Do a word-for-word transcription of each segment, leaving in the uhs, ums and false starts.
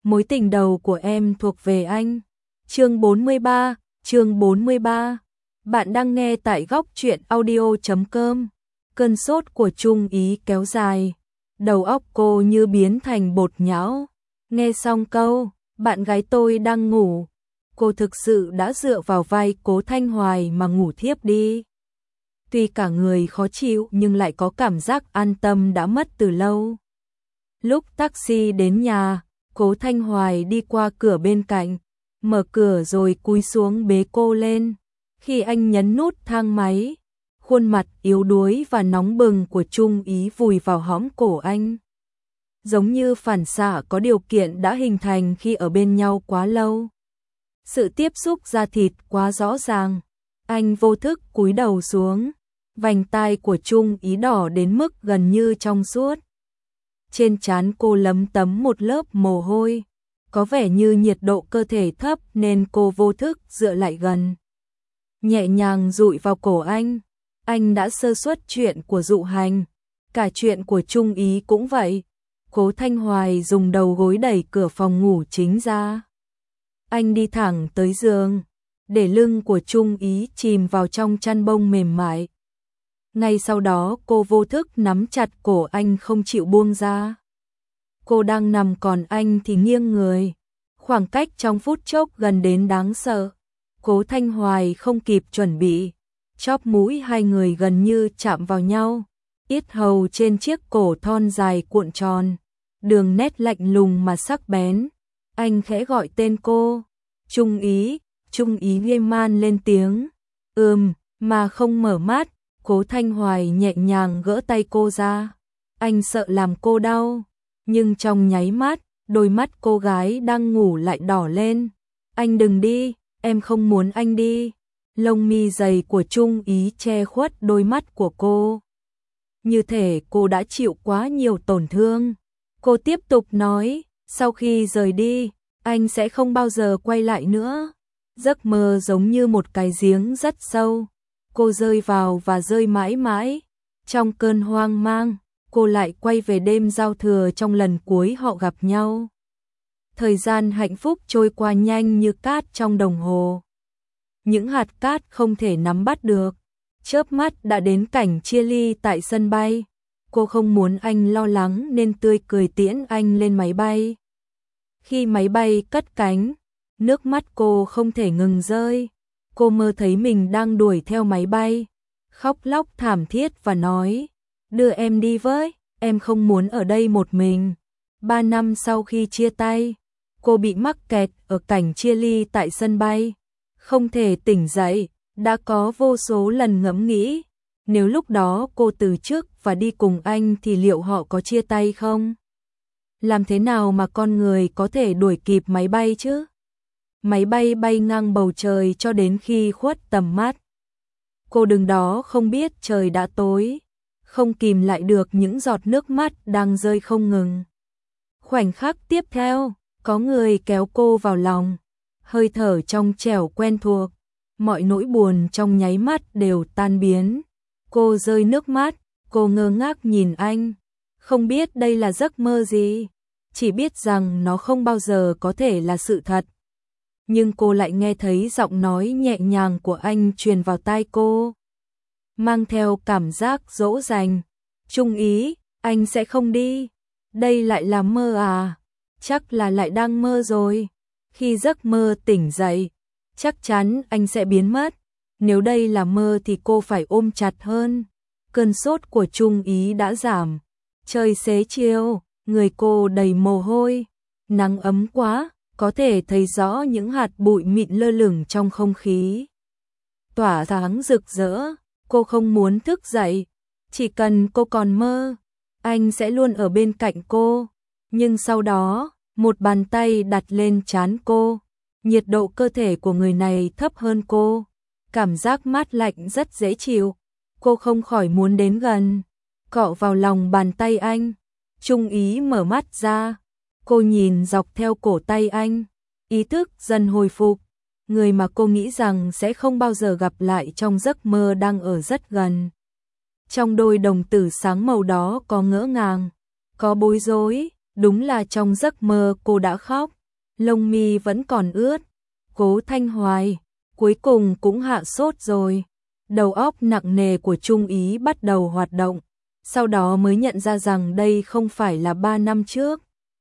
mối tình đầu của em thuộc về anh. Chương bốn mươi ba, chương bốn mươi ba. Bạn đang nghe tại góc truyện audio chấm com. Cơn sốt của Trung Ý kéo dài, đầu óc cô như biến thành bột nhão. Nghe xong câu, bạn gái tôi đang ngủ, cô thực sự đã dựa vào vai Cố Thanh Hoài mà ngủ thiếp đi. Tuy cả người khó chịu nhưng lại có cảm giác an tâm đã mất từ lâu. Lúc taxi đến nhà, Cố Thanh Hoài đi qua cửa bên cạnh, mở cửa rồi cúi xuống bế cô lên. Khi anh nhấn nút thang máy, khuôn mặt yếu đuối và nóng bừng của Trung Ý vùi vào hõm cổ anh. Giống như phản xạ có điều kiện đã hình thành khi ở bên nhau quá lâu. Sự tiếp xúc da thịt quá rõ ràng, anh vô thức cúi đầu xuống, vành tai của Trung Ý đỏ đến mức gần như trong suốt. Trên trán cô lấm tấm một lớp mồ hôi, có vẻ như nhiệt độ cơ thể thấp nên cô vô thức dựa lại gần. Nhẹ nhàng dụi vào cổ anh, anh đã sơ suất chuyện của Dụ Hành, cả chuyện của Trung Ý cũng vậy. Cố Thanh Hoài dùng đầu gối đẩy cửa phòng ngủ chính ra. Anh đi thẳng tới giường, để lưng của Trung Ý chìm vào trong chăn bông mềm mại. Ngay sau đó cô vô thức nắm chặt cổ anh không chịu buông ra. Cô đang nằm còn anh thì nghiêng người. Khoảng cách trong phút chốc gần đến đáng sợ. Cố Thanh Hoài không kịp chuẩn bị. Chóp mũi hai người gần như chạm vào nhau. Yết hầu trên chiếc cổ thon dài cuộn tròn. Đường nét lạnh lùng mà sắc bén. Anh khẽ gọi tên cô. Trung Ý, Trung Ý mê man lên tiếng. Ừm, mà không mở mắt. Cố Thanh Hoài nhẹ nhàng gỡ tay cô ra. Anh sợ làm cô đau. Nhưng trong nháy mắt, đôi mắt cô gái đang ngủ lại đỏ lên. Anh đừng đi, em không muốn anh đi. Lông mi dày của Trung Ý che khuất đôi mắt của cô. Như thể cô đã chịu quá nhiều tổn thương. Cô tiếp tục nói, sau khi rời đi, anh sẽ không bao giờ quay lại nữa. Giấc mơ giống như một cái giếng rất sâu. Cô rơi vào và rơi mãi mãi. Trong cơn hoang mang, cô lại quay về đêm giao thừa trong lần cuối họ gặp nhau. Thời gian hạnh phúc trôi qua nhanh như cát trong đồng hồ. Những hạt cát không thể nắm bắt được. Chớp mắt đã đến cảnh chia ly tại sân bay. Cô không muốn anh lo lắng nên tươi cười tiễn anh lên máy bay. Khi máy bay cất cánh, nước mắt cô không thể ngừng rơi. Cô mơ thấy mình đang đuổi theo máy bay, khóc lóc thảm thiết và nói, đưa em đi với, em không muốn ở đây một mình. Ba năm sau khi chia tay, cô bị mắc kẹt ở cảnh chia ly tại sân bay, không thể tỉnh dậy, đã có vô số lần ngẫm nghĩ, nếu lúc đó cô từ chức và đi cùng anh thì liệu họ có chia tay không? Làm thế nào mà con người có thể đuổi kịp máy bay chứ? Máy bay bay ngang bầu trời cho đến khi khuất tầm mắt. Cô đứng đó không biết trời đã tối, không kìm lại được những giọt nước mắt đang rơi không ngừng. Khoảnh khắc tiếp theo, có người kéo cô vào lòng, hơi thở trong trẻo quen thuộc, mọi nỗi buồn trong nháy mắt đều tan biến. Cô rơi nước mắt, cô ngơ ngác nhìn anh, không biết đây là giấc mơ gì, chỉ biết rằng nó không bao giờ có thể là sự thật. Nhưng cô lại nghe thấy giọng nói nhẹ nhàng của anh truyền vào tai cô, mang theo cảm giác dỗ dành. Trung Ý, anh sẽ không đi. Đây lại là mơ à? Chắc là lại đang mơ rồi. Khi giấc mơ tỉnh dậy, chắc chắn anh sẽ biến mất. Nếu đây là mơ thì cô phải ôm chặt hơn. Cơn sốt của Trung Ý đã giảm. Trời xế chiều, người cô đầy mồ hôi. Nắng ấm quá. Có thể thấy rõ những hạt bụi mịn lơ lửng trong không khí. Tỏa sáng rực rỡ, cô không muốn thức dậy. Chỉ cần cô còn mơ, anh sẽ luôn ở bên cạnh cô. Nhưng sau đó, một bàn tay đặt lên trán cô. Nhiệt độ cơ thể của người này thấp hơn cô. Cảm giác mát lạnh rất dễ chịu. Cô không khỏi muốn đến gần, cọ vào lòng bàn tay anh. Trung Ý mở mắt ra. Cô nhìn dọc theo cổ tay anh, ý thức dần hồi phục, người mà cô nghĩ rằng sẽ không bao giờ gặp lại trong giấc mơ đang ở rất gần. Trong đôi đồng tử sáng màu đó có ngỡ ngàng, có bối rối, đúng là trong giấc mơ cô đã khóc. lông mi vẫn còn ướt. Cố Thanh Hoài, cuối cùng cũng hạ sốt rồi. Đầu óc nặng nề của Trung Ý bắt đầu hoạt động, sau đó mới nhận ra rằng đây không phải là ba năm trước.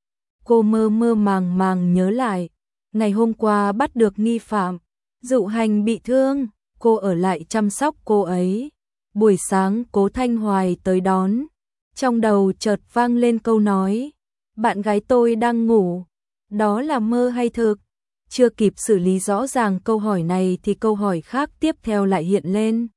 Cô mơ mơ màng màng nhớ lại, ngày hôm qua bắt được nghi phạm, Dụ Hành bị thương, cô ở lại chăm sóc cô ấy. Buổi sáng Cố Thanh Hoài tới đón, trong đầu chợt vang lên câu nói, bạn gái tôi đang ngủ, đó là mơ hay thực? Chưa kịp xử lý rõ ràng câu hỏi này thì câu hỏi khác tiếp theo lại hiện lên.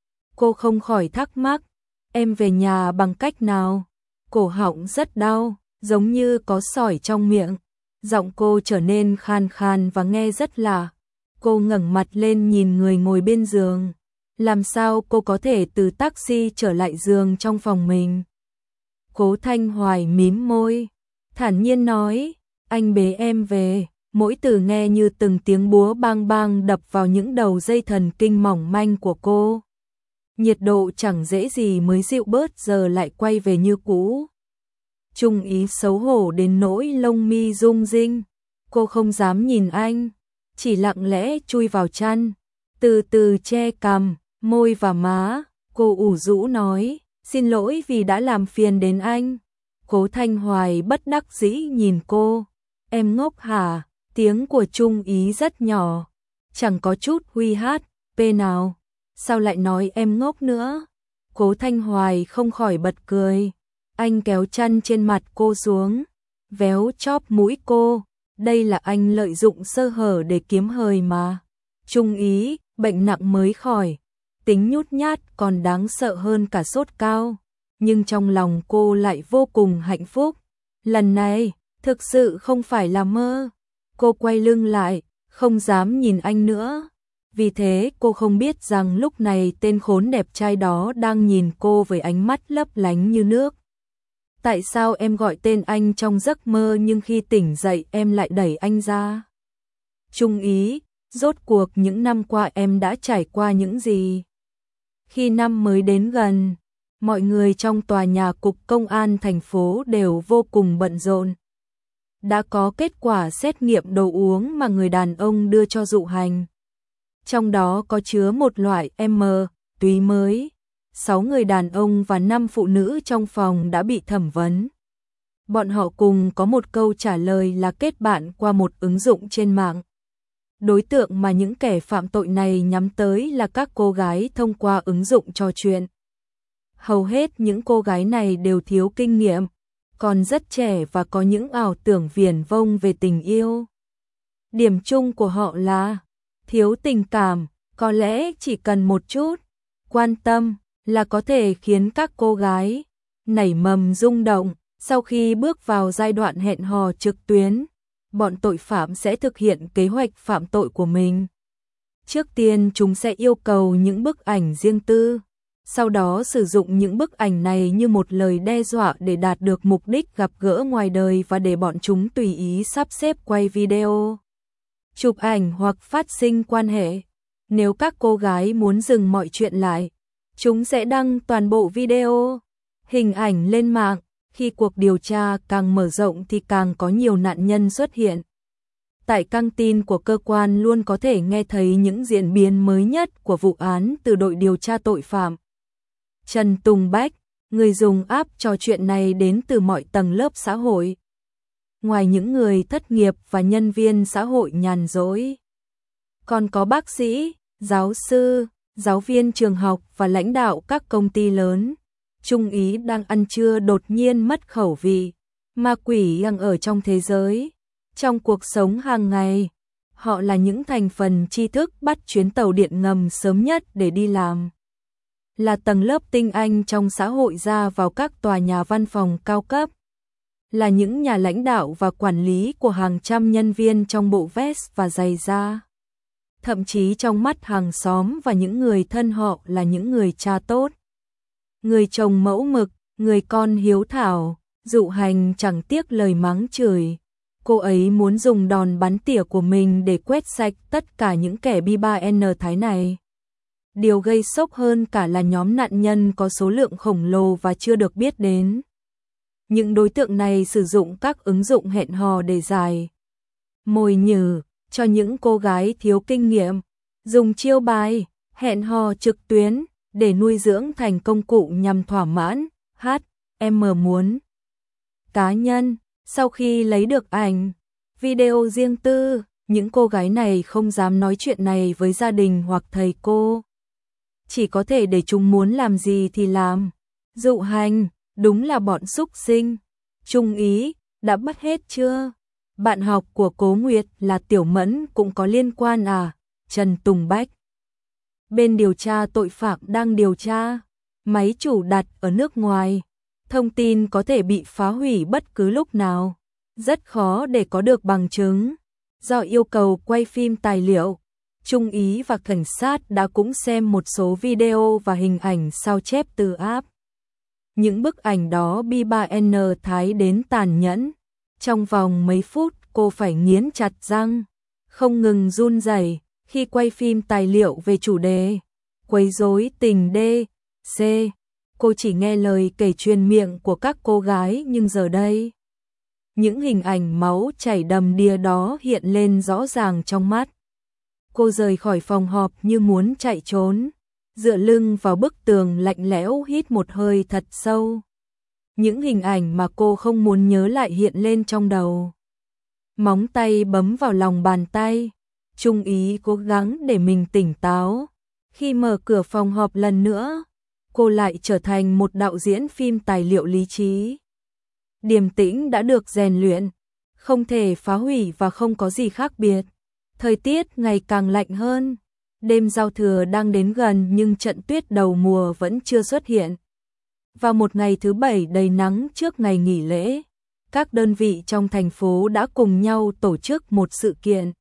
Cô không khỏi thắc mắc, em về nhà bằng cách nào? Cổ họng rất đau, giống như có sỏi trong miệng. Giọng cô trở nên khan khan và nghe rất lạ. Cô ngẩng mặt lên nhìn người ngồi bên giường. Làm sao cô có thể từ taxi trở lại giường trong phòng mình? Cố Thanh Hoài mím môi, thản nhiên nói, anh bế em về. Mỗi từ nghe như từng tiếng búa bang bang đập vào những đầu dây thần kinh mỏng manh của cô. Nhiệt độ chẳng dễ gì mới dịu bớt giờ lại quay về như cũ. Trung Ý xấu hổ đến nỗi lông mi rung rinh. Cô không dám nhìn anh, chỉ lặng lẽ chui vào chăn, từ từ che cằm, môi và má. Cô ủ rũ nói, xin lỗi vì đã làm phiền đến anh. Cố Thanh Hoài bất đắc dĩ nhìn cô, em ngốc hả? Tiếng của Trung Ý rất nhỏ, chẳng có chút huy hát, pê nào. Sao lại nói em ngốc nữa? Cố Thanh Hoài không khỏi bật cười. Anh kéo chăn trên mặt cô xuống, véo chóp mũi cô. Đây là anh lợi dụng sơ hở để kiếm hời mà. Trung Ý, bệnh nặng mới khỏi, tính nhút nhát còn đáng sợ hơn cả sốt cao. Nhưng trong lòng cô lại vô cùng hạnh phúc. Lần này, thực sự không phải là mơ. Cô quay lưng lại, không dám nhìn anh nữa. Vì thế cô không biết rằng lúc này tên khốn đẹp trai đó đang nhìn cô với ánh mắt lấp lánh như nước. Tại sao em gọi tên anh trong giấc mơ nhưng khi tỉnh dậy em lại đẩy anh ra? Trung Ý, rốt cuộc những năm qua em đã trải qua những gì? Khi năm mới đến gần, mọi người trong tòa nhà cục công an thành phố đều vô cùng bận rộn. Đã có kết quả xét nghiệm đồ uống mà người đàn ông đưa cho Dụ Hành. Trong đó có chứa một loại M, túy mới. Sáu người đàn ông và năm phụ nữ trong phòng đã bị thẩm vấn. Bọn họ cùng có một câu trả lời là kết bạn qua một ứng dụng trên mạng. Đối tượng mà những kẻ phạm tội này nhắm tới là các cô gái thông qua ứng dụng trò chuyện. Hầu hết những cô gái này đều thiếu kinh nghiệm, còn rất trẻ và có những ảo tưởng viển vông về tình yêu. Điểm chung của họ là thiếu tình cảm, có lẽ chỉ cần một chút quan tâm là có thể khiến các cô gái nảy mầm rung động. Sau khi bước vào giai đoạn hẹn hò trực tuyến, bọn tội phạm sẽ thực hiện kế hoạch phạm tội của mình. Trước tiên chúng sẽ yêu cầu những bức ảnh riêng tư, sau đó sử dụng những bức ảnh này như một lời đe dọa để đạt được mục đích gặp gỡ ngoài đời và để bọn chúng tùy ý sắp xếp quay video, chụp ảnh hoặc phát sinh quan hệ. Nếu các cô gái muốn dừng mọi chuyện lại, chúng sẽ đăng toàn bộ video, hình ảnh lên mạng. Khi cuộc điều tra càng mở rộng thì càng có nhiều nạn nhân xuất hiện. Tại căng tin của cơ quan luôn có thể nghe thấy những diễn biến mới nhất của vụ án từ đội điều tra tội phạm. Trần Tùng Bách, người dùng app trò chuyện này đến từ mọi tầng lớp xã hội. Ngoài những người thất nghiệp và nhân viên xã hội nhàn rỗi, còn có bác sĩ, giáo sư, giáo viên trường học và lãnh đạo các công ty lớn. Trung Ý đang ăn trưa đột nhiên mất khẩu vị. Ma quỷ đang ở trong thế giới. Trong cuộc sống hàng ngày, họ là những thành phần tri thức bắt chuyến tàu điện ngầm sớm nhất để đi làm. Là tầng lớp tinh anh trong xã hội ra vào các tòa nhà văn phòng cao cấp. Là những nhà lãnh đạo và quản lý của hàng trăm nhân viên trong bộ vest và giày da. Thậm chí trong mắt hàng xóm và những người thân họ là những người cha tốt. Người chồng mẫu mực, người con hiếu thảo. Dụ Hành chẳng tiếc lời mắng chửi. Cô ấy muốn dùng đòn bắn tỉa của mình để quét sạch tất cả những kẻ bi ba N thái này. Điều gây sốc hơn cả là nhóm nạn nhân có số lượng khổng lồ và chưa được biết đến. Những đối tượng này sử dụng các ứng dụng hẹn hò để giải mồi nhử cho những cô gái thiếu kinh nghiệm, dùng chiêu bài hẹn hò trực tuyến để nuôi dưỡng thành công cụ nhằm thỏa mãn hát em muốn cá nhân. Sau khi lấy được ảnh, video riêng tư, những cô gái này không dám nói chuyện này với gia đình hoặc thầy cô. Chỉ có thể để chúng muốn làm gì thì làm. Dụ hành, đúng là bọn súc sinh. Trung ý, đã bắt hết chưa? Bạn học của Cố Nguyệt là Tiểu Mẫn cũng có liên quan à? Trần Tùng Bách. Bên điều tra tội phạm đang điều tra. Máy chủ đặt ở nước ngoài. Thông tin có thể bị phá hủy bất cứ lúc nào. Rất khó để có được bằng chứng. Do yêu cầu quay phim tài liệu, Trung ý và cảnh sát đã cũng xem một số video và hình ảnh sao chép từ app. Những bức ảnh đó bi ba N thái đến tàn nhẫn. Trong vòng mấy phút cô phải nghiến chặt răng, không ngừng run rẩy khi quay phim tài liệu về chủ đề quấy rối tình D, C. Cô chỉ nghe lời kể truyền miệng của các cô gái, nhưng giờ đây những hình ảnh máu chảy đầm đìa đó hiện lên rõ ràng trong mắt. Cô rời khỏi phòng họp như muốn chạy trốn, dựa lưng vào bức tường lạnh lẽo hít một hơi thật sâu. Những hình ảnh mà cô không muốn nhớ lại hiện lên trong đầu. Móng tay bấm vào lòng bàn tay, Trung ý cố gắng để mình tỉnh táo. Khi mở cửa phòng họp lần nữa, cô lại trở thành một đạo diễn phim tài liệu lý trí. Điềm tĩnh đã được rèn luyện, không thể phá hủy và không có gì khác biệt. Thời tiết ngày càng lạnh hơn, đêm giao thừa đang đến gần nhưng trận tuyết đầu mùa vẫn chưa xuất hiện. Vào một ngày thứ bảy đầy nắng trước ngày nghỉ lễ, các đơn vị trong thành phố đã cùng nhau tổ chức một sự kiện.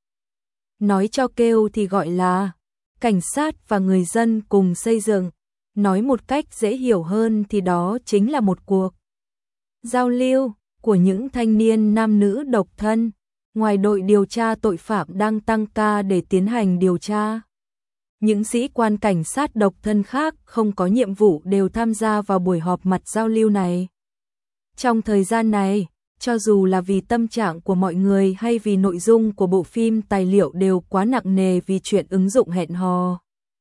Nói cho kêu thì gọi là cảnh sát và người dân cùng xây dựng, nói một cách dễ hiểu hơn thì đó chính là một cuộc giao lưu của những thanh niên nam nữ độc thân. Ngoài đội điều tra tội phạm đang tăng ca để tiến hành điều tra, những sĩ quan cảnh sát độc thân khác không có nhiệm vụ đều tham gia vào buổi họp mặt giao lưu này. Trong thời gian này, cho dù là vì tâm trạng của mọi người hay vì nội dung của bộ phim tài liệu đều quá nặng nề vì chuyện ứng dụng hẹn hò,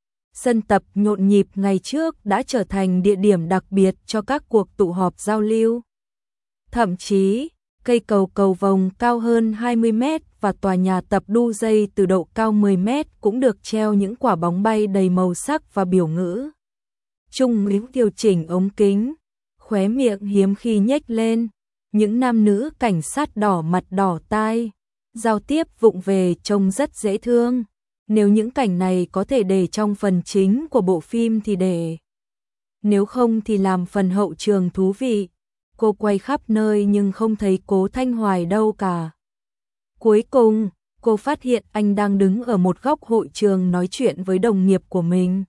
sân tập nhộn nhịp ngày trước đã trở thành địa điểm đặc biệt cho các cuộc tụ họp giao lưu. Thậm chí, cây cầu cầu vồng cao hơn hai mươi mét và tòa nhà tập đu dây từ độ cao mười mét cũng được treo những quả bóng bay đầy màu sắc và biểu ngữ. Trung ý điều chỉnh ống kính, khóe miệng hiếm khi nhếch lên. Những nam nữ cảnh sát đỏ mặt đỏ tai, giao tiếp vụng về trông rất dễ thương. Nếu những cảnh này có thể để trong phần chính của bộ phim thì để. Nếu không thì làm phần hậu trường thú vị. Cô quay khắp nơi nhưng không thấy Cố Thanh Hoài đâu cả. Cuối cùng, cô phát hiện anh đang đứng ở một góc hội trường nói chuyện với đồng nghiệp của mình.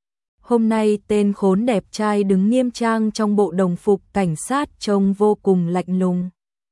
Hôm nay tên khốn đẹp trai đứng nghiêm trang trong bộ đồng phục cảnh sát trông vô cùng lạnh lùng,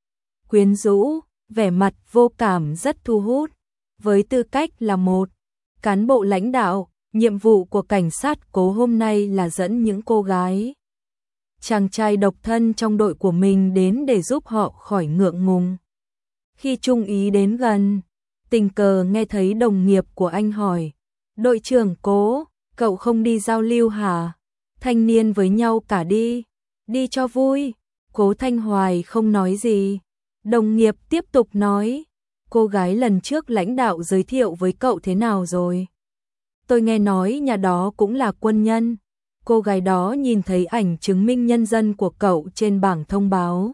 quyến rũ, vẻ mặt vô cảm rất thu hút. Với tư cách là một cán bộ lãnh đạo, nhiệm vụ của cảnh sát Cố hôm nay là dẫn những cô gái, chàng trai độc thân trong đội của mình đến để giúp họ khỏi ngượng ngùng. Khi Trung ý đến gần, tình cờ nghe thấy đồng nghiệp của anh hỏi: "Đội trưởng Cố, cậu không đi giao lưu hả? Thanh niên với nhau cả đi, đi cho vui." Cố Thanh Hoài không nói gì. Đồng nghiệp tiếp tục nói: "Cô gái lần trước lãnh đạo giới thiệu với cậu thế nào rồi? Tôi nghe nói nhà đó cũng là quân nhân." Cô gái đó nhìn thấy ảnh chứng minh nhân dân của cậu trên bảng thông báo,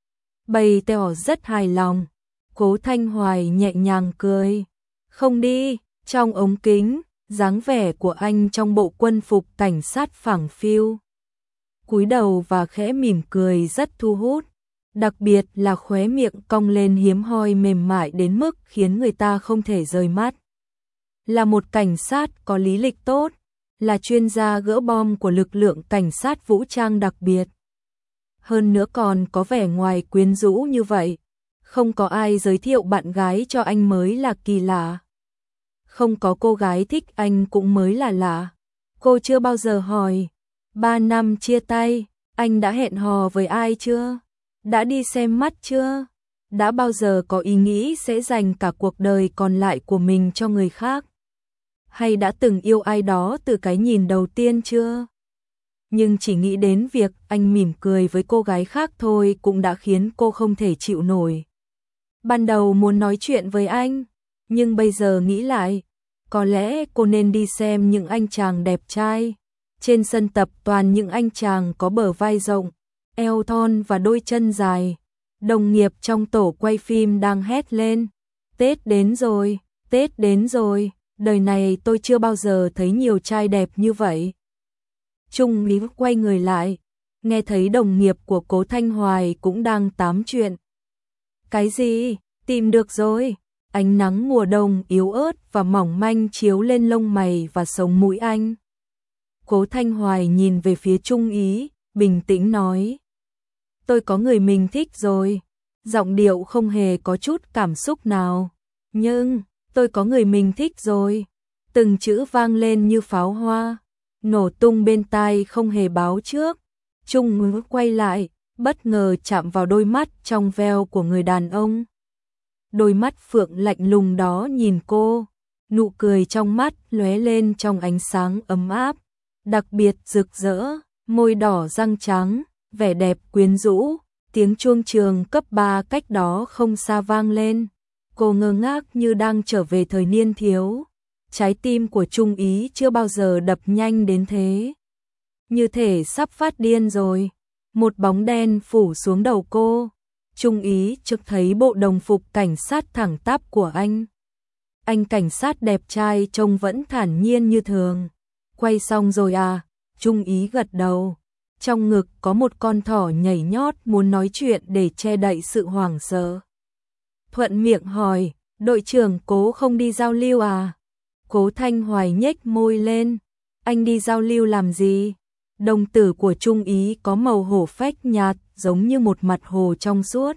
bày tỏ rất hài lòng. Cố Thanh Hoài nhẹ nhàng cười: "Không đi." Trong ống kính, dáng vẻ của anh trong bộ quân phục cảnh sát phẳng phiu, cúi đầu và khẽ mỉm cười rất thu hút, đặc biệt là khóe miệng cong lên hiếm hoi mềm mại đến mức khiến người ta không thể rời mắt. Là một cảnh sát có lý lịch tốt, là chuyên gia gỡ bom của lực lượng cảnh sát vũ trang đặc biệt. Hơn nữa còn có vẻ ngoài quyến rũ như vậy, không có ai giới thiệu bạn gái cho anh mới là kỳ lạ. Không có cô gái thích anh cũng mới là lạ. Cô chưa bao giờ hỏi: "Ba năm chia tay, anh đã hẹn hò với ai chưa? Đã đi xem mắt chưa?" đã bao giờ có ý nghĩ sẽ dành cả cuộc đời còn lại của mình cho người khác? Hay đã từng yêu ai đó từ cái nhìn đầu tiên chưa? Nhưng chỉ nghĩ đến việc anh mỉm cười với cô gái khác thôi cũng đã khiến cô không thể chịu nổi. Ban đầu muốn nói chuyện với anh, nhưng bây giờ nghĩ lại, có lẽ cô nên đi xem những anh chàng đẹp trai. Trên sân tập toàn những anh chàng có bờ vai rộng, eo thon và đôi chân dài. Đồng nghiệp trong tổ quay phim đang hét lên, Tết đến rồi, Tết đến rồi, đời này tôi chưa bao giờ thấy nhiều trai đẹp như vậy. Trung Lý quay người lại, nghe thấy đồng nghiệp của Cố Thanh Hoài cũng đang tám chuyện. Cái gì? Tìm được rồi. Ánh nắng mùa đông yếu ớt và mỏng manh chiếu lên lông mày và sống mũi anh. Cố Thanh Hoài nhìn về phía Trung Ý, bình tĩnh nói. Tôi có người mình thích rồi. Giọng điệu không hề có chút cảm xúc nào. Nhưng, tôi có người mình thích rồi. Từng chữ vang lên như pháo hoa, nổ tung bên tai không hề báo trước. Trung Ngữ quay lại, bất ngờ chạm vào đôi mắt trong veo của người đàn ông. Đôi mắt phượng lạnh lùng đó nhìn cô, nụ cười trong mắt lóe lên trong ánh sáng ấm áp, đặc biệt rực rỡ, môi đỏ răng trắng, vẻ đẹp quyến rũ. Tiếng chuông trường cấp ba cách đó không xa vang lên. Cô ngơ ngác như đang trở về thời niên thiếu. Trái tim của Trung Ý chưa bao giờ đập nhanh đến thế. Như thể sắp phát điên rồi. Một bóng đen phủ xuống đầu cô. Trung Ý chợt thấy bộ đồng phục cảnh sát thẳng tắp của anh. Anh cảnh sát đẹp trai trông vẫn thản nhiên như thường. Quay xong rồi à? Trung Ý gật đầu. Trong ngực có một con thỏ nhảy nhót muốn nói chuyện để che đậy sự hoảng sợ. Thuận miệng hỏi, đội trưởng Cố không đi giao lưu à? Cố Thanh Hoài nhếch môi lên. Anh đi giao lưu làm gì? Đồng tử của Trung Ý có màu hổ phách nhạt giống như một mặt hồ trong suốt.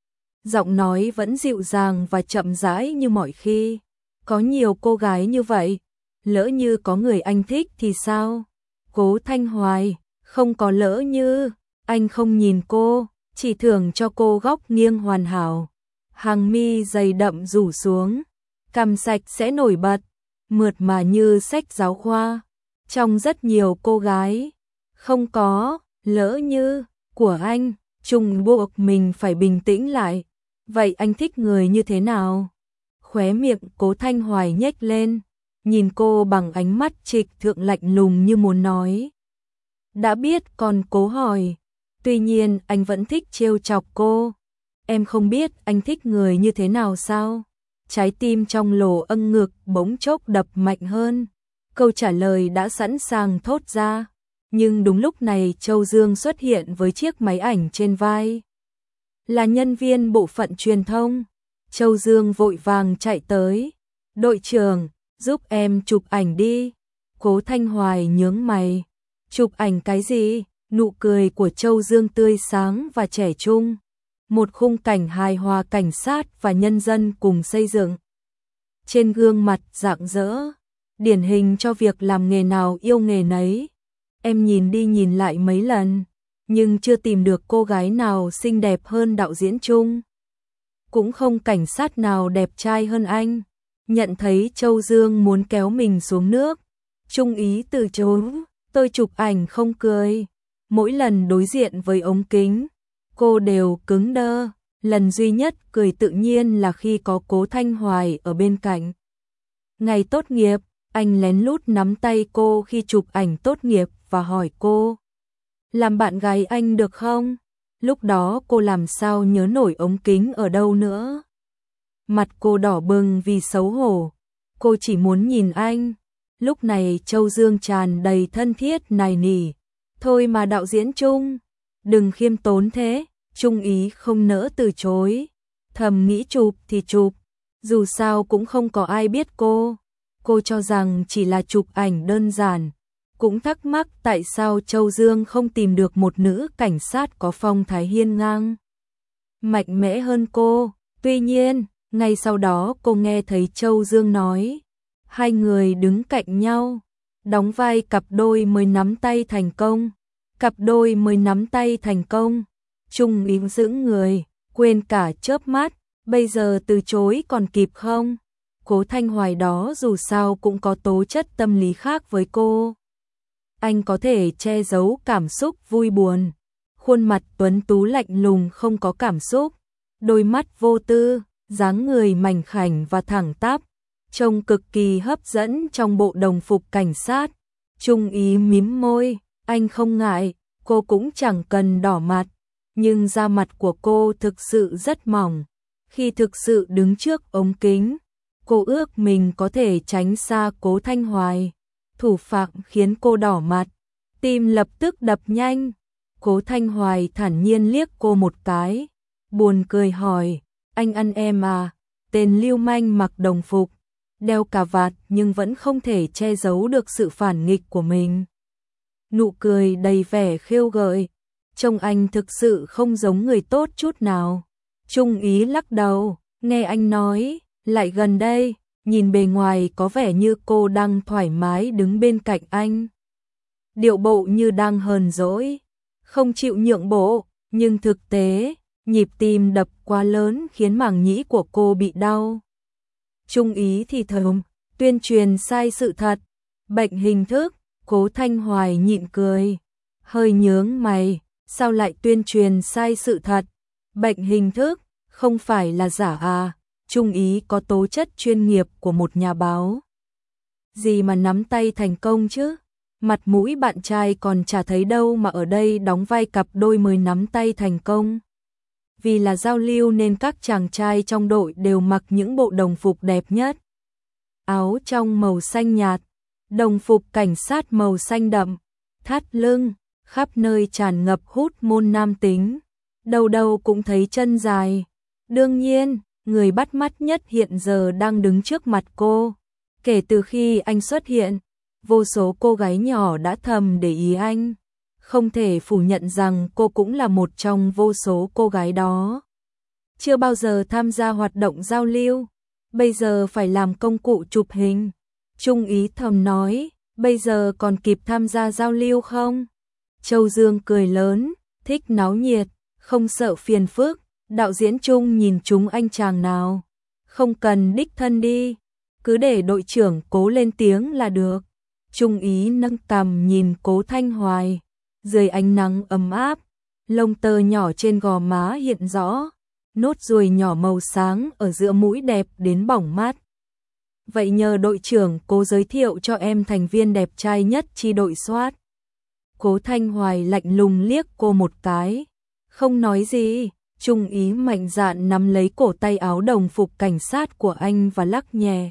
Giọng nói vẫn dịu dàng và chậm rãi như mọi khi. Có nhiều cô gái như vậy. Lỡ như có người anh thích thì sao? Cố Thanh Hoài, không có lỡ như. Anh không nhìn cô, chỉ thưởng cho cô góc nghiêng hoàn hảo. Hàng mi dày đậm rủ xuống, cằm sạch sẽ nổi bật, mượt mà như sách giáo khoa. Trong rất nhiều cô gái, không có lỡ như của anh. Trung buộc mình phải bình tĩnh lại. Vậy anh thích người như thế nào? Khóe miệng Cố Thanh Hoài nhếch lên, nhìn cô bằng ánh mắt trịch thượng lạnh lùng như muốn nói. Đã biết còn cố hỏi. Tuy nhiên anh vẫn thích trêu chọc cô. Em không biết anh thích người như thế nào sao? Trái tim trong lỗ âng ngực bỗng chốc đập mạnh hơn. Câu trả lời đã sẵn sàng thốt ra. Nhưng đúng lúc này Châu Dương xuất hiện với chiếc máy ảnh trên vai. Là nhân viên bộ phận truyền thông. Châu Dương vội vàng chạy tới. Đội trưởng, giúp em chụp ảnh đi. Cố Thanh Hoài nhướng mày. Chụp ảnh cái gì? Nụ cười của Châu Dương tươi sáng và trẻ trung. Một khung cảnh hài hòa cảnh sát và nhân dân cùng xây dựng. Trên gương mặt rạng rỡ, điển hình cho việc làm nghề nào yêu nghề nấy. Em nhìn đi nhìn lại mấy lần, nhưng chưa tìm được cô gái nào xinh đẹp hơn đạo diễn Trung. Cũng không cảnh sát nào đẹp trai hơn anh. Nhận thấy Châu Dương muốn kéo mình xuống nước, Trung Ý từ chối. Tôi chụp ảnh không cười. Mỗi lần đối diện với ống kính, cô đều cứng đơ. Lần duy nhất cười tự nhiên là khi có Cố Thanh Hoài ở bên cạnh. Ngày tốt nghiệp, anh lén lút nắm tay cô khi chụp ảnh tốt nghiệp và hỏi cô, làm bạn gái anh được không? Lúc đó cô làm sao nhớ nổi ống kính ở đâu nữa. Mặt cô đỏ bừng vì xấu hổ. Cô chỉ muốn nhìn anh. Lúc này Châu Dương tràn đầy thân thiết nài nỉ. Thôi mà đạo diễn Trung, đừng khiêm tốn thế. Trung Ý không nỡ từ chối. Thầm nghĩ chụp thì chụp. Dù sao cũng không có ai biết cô. Cô cho rằng chỉ là chụp ảnh đơn giản. Cũng thắc mắc tại sao Châu Dương không tìm được một nữ cảnh sát có phong thái hiên ngang, mạnh mẽ hơn cô. Tuy nhiên, ngay sau đó cô nghe thấy Châu Dương nói. Hai người đứng cạnh nhau, đóng vai cặp đôi mới nắm tay thành công. Cặp đôi mới nắm tay thành công. Trung Ý giữ người, quên cả chớp mắt, bây giờ từ chối còn kịp không? Cố Thanh Hoài đó dù sao cũng có tố chất tâm lý khác với cô. Anh có thể che giấu cảm xúc vui buồn. Khuôn mặt tuấn tú lạnh lùng không có cảm xúc, đôi mắt vô tư, dáng người mảnh khảnh và thẳng tắp, trông cực kỳ hấp dẫn trong bộ đồng phục cảnh sát. Trung Ý mím môi, anh không ngại, cô cũng chẳng cần đỏ mặt, nhưng da mặt của cô thực sự rất mỏng. Khi thực sự đứng trước ống kính, cô ước mình có thể tránh xa Cố Thanh Hoài. Thủ phạm khiến cô đỏ mặt, tim lập tức đập nhanh. Cố Thanh Hoài thản nhiên liếc cô một cái, buồn cười hỏi, anh ăn em à? Tên lưu manh mặc đồng phục, đeo cà vạt nhưng vẫn không thể che giấu được sự phản nghịch của mình. Nụ cười đầy vẻ khiêu gợi, trông anh thực sự không giống người tốt chút nào. Trung Ý lắc đầu, nghe anh nói, lại gần đây, nhìn bề ngoài có vẻ như cô đang thoải mái đứng bên cạnh anh. Điệu bộ như đang hờn dỗi, không chịu nhượng bộ, nhưng thực tế, nhịp tim đập quá lớn khiến màng nhĩ của cô bị đau. Trung Ý thì thầm, tuyên truyền sai sự thật, bệnh hình thức. Cố Thanh Hoài nhịn cười, hơi nhướng mày, sao lại tuyên truyền sai sự thật? Bệnh hình thức, không phải là giả à? Trung Ý có tố chất chuyên nghiệp của một nhà báo. Gì mà nắm tay thành công chứ? Mặt mũi bạn trai còn chả thấy đâu mà ở đây đóng vai cặp đôi mới nắm tay thành công. Vì là giao lưu nên các chàng trai trong đội đều mặc những bộ đồng phục đẹp nhất. Áo trong màu xanh nhạt, đồng phục cảnh sát màu xanh đậm, thắt lưng, khắp nơi tràn ngập hút môn nam tính. Đầu đầu cũng thấy chân dài. Đương nhiên, người bắt mắt nhất hiện giờ đang đứng trước mặt cô. Kể từ khi anh xuất hiện, vô số cô gái nhỏ đã thầm để ý anh. Không thể phủ nhận rằng cô cũng là một trong vô số cô gái đó. Chưa bao giờ tham gia hoạt động giao lưu, bây giờ phải làm công cụ chụp hình. Trung Ý thầm nói, bây giờ còn kịp tham gia giao lưu không? Châu Dương cười lớn, thích náo nhiệt, không sợ phiền phức. Đạo diễn Trung nhìn chúng anh chàng nào, không cần đích thân đi, cứ để đội trưởng Cố lên tiếng là được. Trung Ý nâng cằm nhìn Cố Thanh Hoài, dưới ánh nắng ấm áp, lông tơ nhỏ trên gò má hiện rõ, nốt ruồi nhỏ màu sáng ở giữa mũi đẹp đến bỏng mắt. Vậy nhờ đội trưởng Cố giới thiệu cho em thành viên đẹp trai nhất chi đội SWAT. Cố Thanh Hoài lạnh lùng liếc cô một cái, không nói gì. Trung Ý mạnh dạn nắm lấy cổ tay áo đồng phục cảnh sát của anh và lắc nhẹ.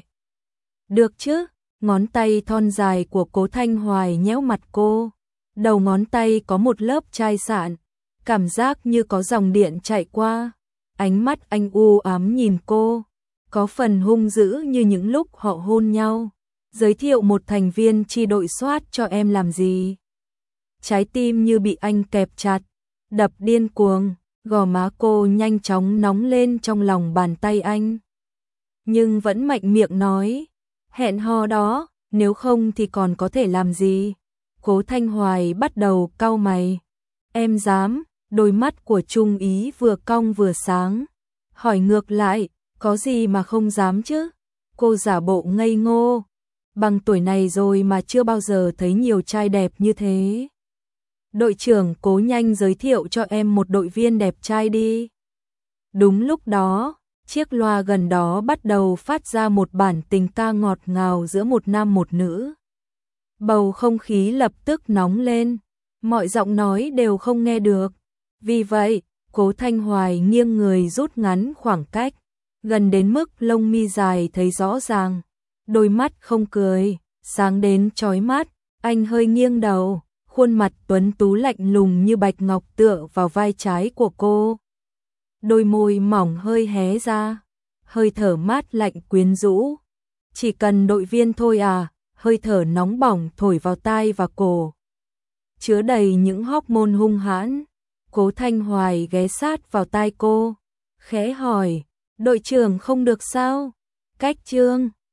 Được chứ? Ngón tay thon dài của Cố Thanh Hoài nhéo mặt cô. Đầu ngón tay có một lớp chai sạn, cảm giác như có dòng điện chạy qua. Ánh mắt anh u ám nhìn cô, có phần hung dữ như những lúc họ hôn nhau. Giới thiệu một thành viên chi đội SWAT cho em làm gì? Trái tim như bị anh kẹp chặt, đập điên cuồng. Gò má cô nhanh chóng nóng lên trong lòng bàn tay anh. Nhưng vẫn mạnh miệng nói, hẹn hò đó, nếu không thì còn có thể làm gì? Cố Thanh Hoài bắt đầu cau mày. Em dám? Đôi mắt của Trung Ý vừa cong vừa sáng. Hỏi ngược lại, có gì mà không dám chứ? Cô giả bộ ngây ngô. Bằng tuổi này rồi mà chưa bao giờ thấy nhiều trai đẹp như thế. Đội trưởng Cố nhanh giới thiệu cho em một đội viên đẹp trai đi. Đúng lúc đó, chiếc loa gần đó bắt đầu phát ra một bản tình ca ngọt ngào giữa một nam một nữ. Bầu không khí lập tức nóng lên, mọi giọng nói đều không nghe được. Vì vậy, Cố Thanh Hoài nghiêng người rút ngắn khoảng cách, gần đến mức lông mi dài thấy rõ ràng. Đôi mắt không cười, sáng đến chói mắt, anh hơi nghiêng đầu. Khuôn mặt tuấn tú lạnh lùng như bạch ngọc tựa vào vai trái của cô. Đôi môi mỏng hơi hé ra, hơi thở mát lạnh quyến rũ. Chỉ cần đội viên thôi à? Hơi thở nóng bỏng thổi vào tai và cổ, chứa đầy những hormone hung hãn. Cố Thanh Hoài ghé sát vào tai cô, khẽ hỏi, đội trưởng không được sao? Cách trương,